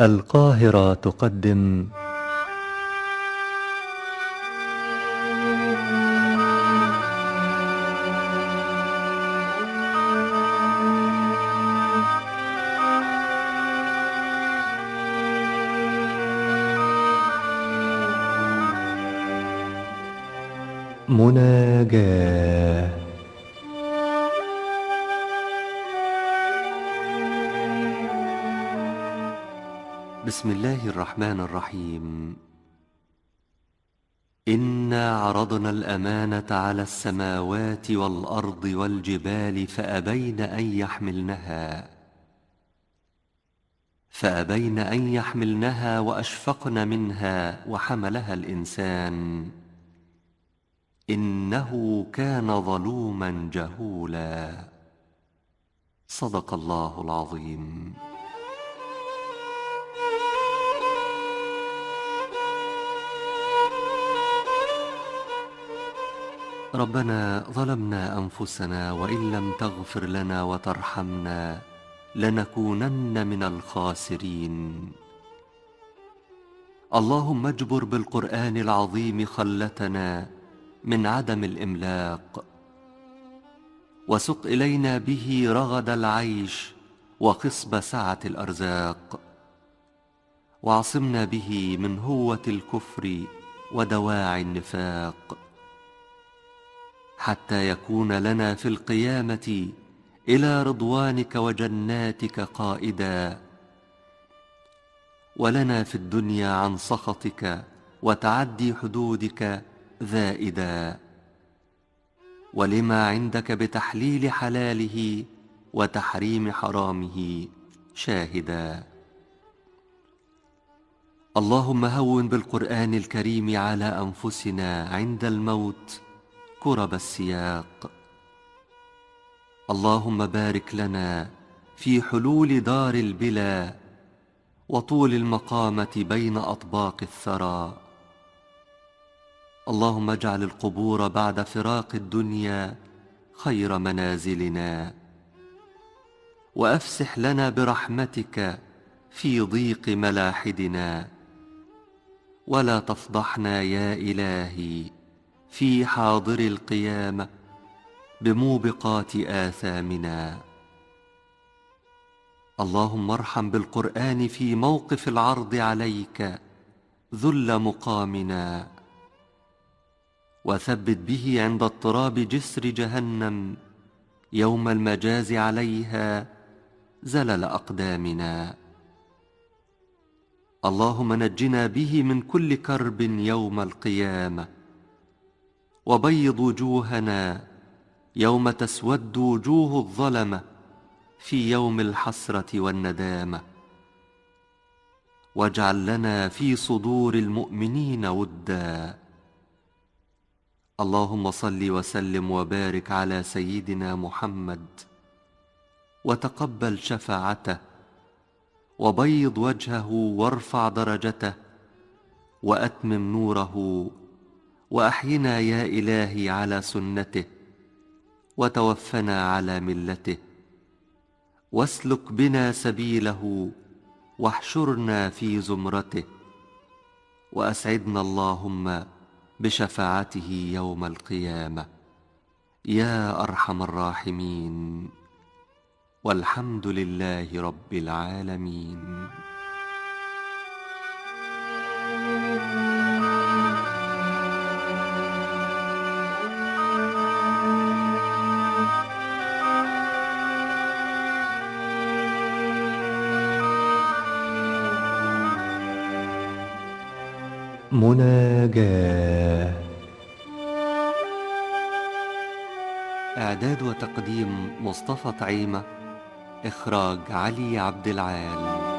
القاهرة تقدم مناجاة. بسم الله الرحمن الرحيم. إنا عرضنا الأمانة على السماوات والأرض والجبال فأبين أن يحملنها وأشفقن منها وحملها الإنسان إنه كان ظلوما جهولا. صدق الله العظيم. ربنا ظلمنا أنفسنا وإن لم تغفر لنا وترحمنا لنكونن من الخاسرين. اللهم اجبر بالقرآن العظيم خلتنا من عدم الإملاق، وسق إلينا به رغد العيش وخصب سعة الأرزاق، واعصمنا به من هوة الكفر ودواعي النفاق، حتى يكون لنا في القيامة إلى رضوانك وجناتك قائدا، ولنا في الدنيا عن سخطك وتعدي حدودك ذائدا، ولما عندك بتحليل حلاله وتحريم حرامه شاهدا. اللهم هون بالقرآن الكريم على أنفسنا عند الموت كرب السياق. اللهم بارك لنا في حلول دار البلا وطول المقامة بين أطباق الثرى. اللهم اجعل القبور بعد فراق الدنيا خير منازلنا، وأفسح لنا برحمتك في ضيق ملاحدنا، ولا تفضحنا يا إلهي في حاضر القيامة بموبقات آثامنا. اللهم ارحم بالقرآن في موقف العرض عليك ذل مقامنا، وثبت به عند اضطراب جسر جهنم يوم المجاز عليها زلل أقدامنا. اللهم نجنا به من كل كرب يوم القيامة، وبيض وجوهنا يوم تسود وجوه الظلمة في يوم الحسرة والندامة، واجعل لنا في صدور المؤمنين ودا. اللهم صل وسلم وبارك على سيدنا محمد، وتقبل شفاعته، وبيض وجهه وارفع درجته، وأتمم نوره، وأحينا يا إلهي على سنته، وتوفنا على ملته، واسلك بنا سبيله، واحشرنا في زمرته، وأسعدنا اللهم بشفاعته يوم القيامة يا أرحم الراحمين، والحمد لله رب العالمين. مناجاة. إعداد وتقديم مصطفى طعيمة. إخراج علي عبد العال.